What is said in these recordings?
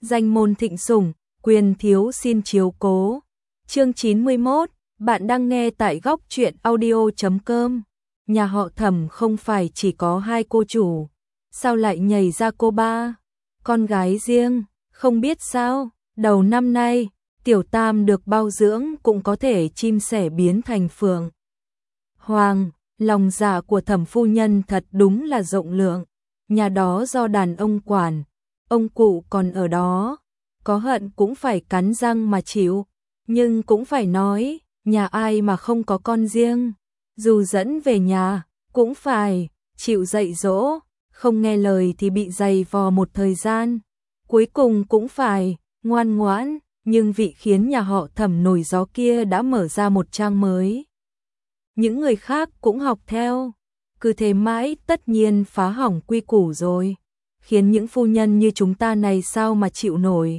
danh môn thịnh sủng, quyền thiếu xin chiếu cố. Chương 91, bạn đang nghe tại góc truyện audio.com. Nhà họ Thẩm không phải chỉ có hai cô chủ, sao lại nhảy ra cô ba? Con gái riêng, không biết sao, đầu năm nay, Tiểu Tam được bao dưỡng cũng có thể chim sẻ biến thành phượng hoàng. Lòng dạ của Thẩm phu nhân thật đúng là rộng lượng, nhà đó do đàn ông quản, ông cụ còn ở đó, có hận cũng phải cắn răng mà chịu, nhưng cũng phải nói, nhà ai mà không có con riêng, dù dẫn về nhà, cũng phải chịu dạy dỗ, không nghe lời thì bị giày vò một thời gian, cuối cùng cũng phải ngoan ngoãn, nhưng vị khiến nhà họ Thẩm nổi gió kia đã mở ra một trang mới. Những người khác cũng học theo, cứ thế mãi tất nhiên phá hỏng quy củ rồi, khiến những phu nhân như chúng ta này sao mà chịu nổi.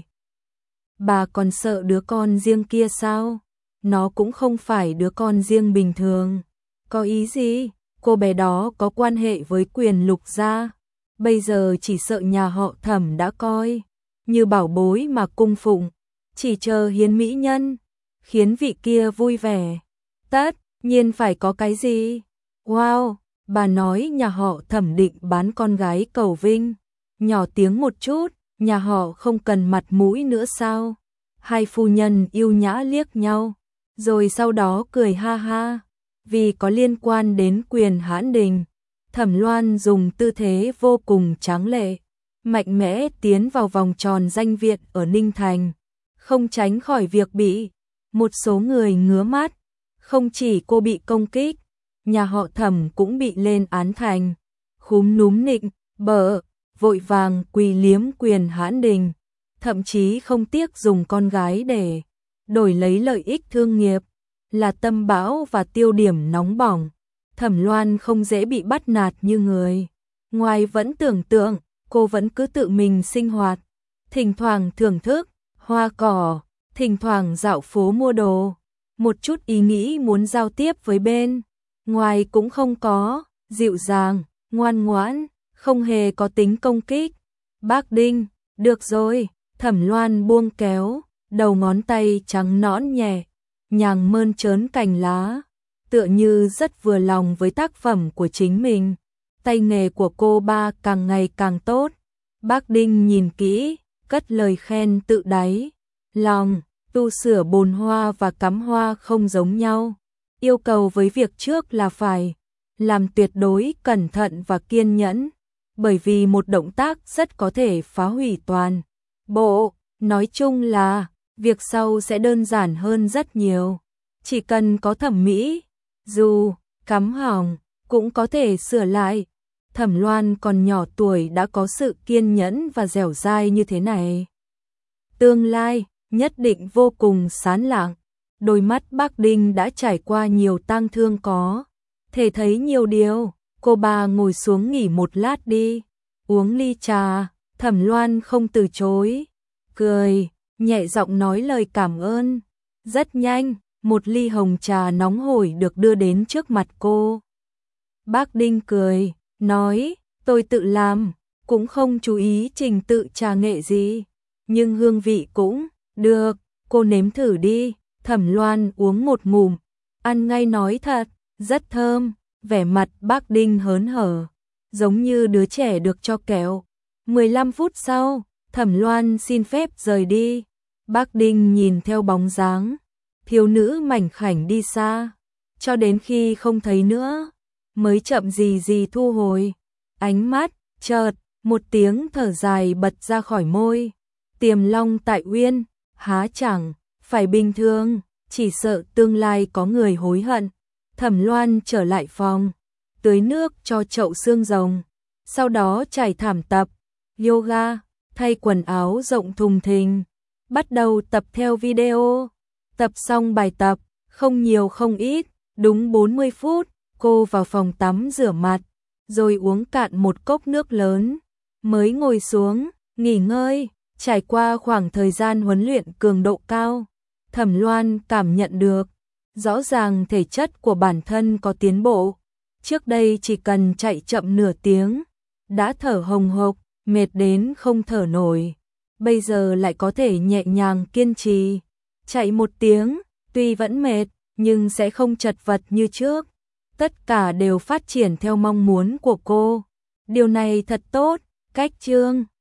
Bà còn sợ đứa con riêng kia sao? Nó cũng không phải đứa con riêng bình thường. Có ý gì? Cô bé đó có quan hệ với Quyền Lục gia, bây giờ chỉ sợ nhà họ Thẩm đã coi như bảo bối mà cung phụng, chỉ chờ hiến mỹ nhân, khiến vị kia vui vẻ. Tất nhiên phải có cái gì? Wow, bà nói nhà họ Thẩm định bán con gái cầu vinh. Nhỏ tiếng một chút, nhà họ không cần mặt mũi nữa sao? Hai phu nhân yêu nhã liếc nhau, rồi sau đó cười ha ha. Vì có liên quan đến Quyền Hãn Đình, Thẩm Loan dùng tư thế vô cùng tráng lệ, mạnh mẽ tiến vào vòng tròn danh viện ở Ninh Thành, không tránh khỏi việc bị một số người ngứa mắt. Không chỉ cô bị công kích, nhà họ Thẩm cũng bị lên án thành khúm núm nịnh bợ, vội vàng quỳ liếm Quyền Hãn Đình, thậm chí không tiếc dùng con gái để đổi lấy lợi ích thương nghiệp, là tâm bão và tiêu điểm nóng bỏng. Thẩm Loan không dễ bị bắt nạt như người ngoài vẫn tưởng tượng, cô vẫn cứ tự mình sinh hoạt, thỉnh thoảng thưởng thức hoa cỏ, thỉnh thoảng dạo phố mua đồ, một chút ý nghĩ muốn giao tiếp với bên ngoài cũng không có, dịu dàng, ngoan ngoãn, không hề có tính công kích. Bác Đinh, được rồi. Thẩm Loan buông kéo, đầu ngón tay trắng nõn nhẹ nhàng mơn trớn cành lá, tựa như rất vừa lòng với tác phẩm của chính mình. Tay nghề của cô ba càng ngày càng tốt. Bác Đinh nhìn kỹ, cất lời khen tự đáy lòng. Tu sửa bồn hoa và cắm hoa không giống nhau, yêu cầu với việc trước là phải làm tuyệt đối cẩn thận và kiên nhẫn, bởi vì một động tác rất có thể phá hủy toàn bộ. Nói chung là việc sau sẽ đơn giản hơn rất nhiều, chỉ cần có thẩm mỹ, dù cắm hỏng cũng có thể sửa lại. Thẩm Loan còn nhỏ tuổi đã có sự kiên nhẫn và dẻo dai như thế này, tương lai nhất định vô cùng sáng lạng. Đôi mắt Bác Đinh đã trải qua nhiều tang thương, có thể thấy nhiều điều. Cô ba ngồi xuống nghỉ một lát đi, uống ly trà. Thẩm Loan không từ chối, cười, nhẹ giọng nói lời cảm ơn. Rất nhanh, một ly hồng trà nóng hổi được đưa đến trước mặt cô. Bác Đinh cười, nói, tôi tự làm, cũng không chú ý trình tự trà nghệ gì, nhưng hương vị cũng được, cô nếm thử đi. Thẩm Loan uống một ngụm, ăn ngay nói thật, rất thơm. Vẻ mặt Bác Đinh hớn hở, giống như đứa trẻ được cho kẹo. 15 phút sau, Thẩm Loan xin phép rời đi. Bác Đinh nhìn theo bóng dáng thiếu nữ mảnh khảnh đi xa, cho đến khi không thấy nữa, mới chậm gì thu hồi ánh mắt. Chợt, một tiếng thở dài bật ra khỏi môi. Tiềm long tại uyên, há chẳng phải bình thường, chỉ sợ tương lai có người hối hận. Thẩm Loan trở lại phòng, tưới nước cho chậu xương rồng, sau đó trải thảm tập yoga, thay quần áo rộng thùng thình, bắt đầu tập theo video. Tập xong bài tập, không nhiều không ít, đúng 40 phút, cô vào phòng tắm rửa mặt, rồi uống cạn một cốc nước lớn, mới ngồi xuống, nghỉ ngơi. Trải qua khoảng thời gian huấn luyện cường độ cao, Thẩm Loan cảm nhận được rõ ràng thể chất của bản thân có tiến bộ. Trước đây chỉ cần chạy chậm nửa tiếng, đã thở hồng hộc, mệt đến không thở nổi. bây giờ lại có thể nhẹ nhàng kiên trì. Chạy một tiếng, tuy vẫn mệt, nhưng sẽ không chật vật như trước. Tất cả đều phát triển theo mong muốn của cô. Điều này thật tốt, cách chương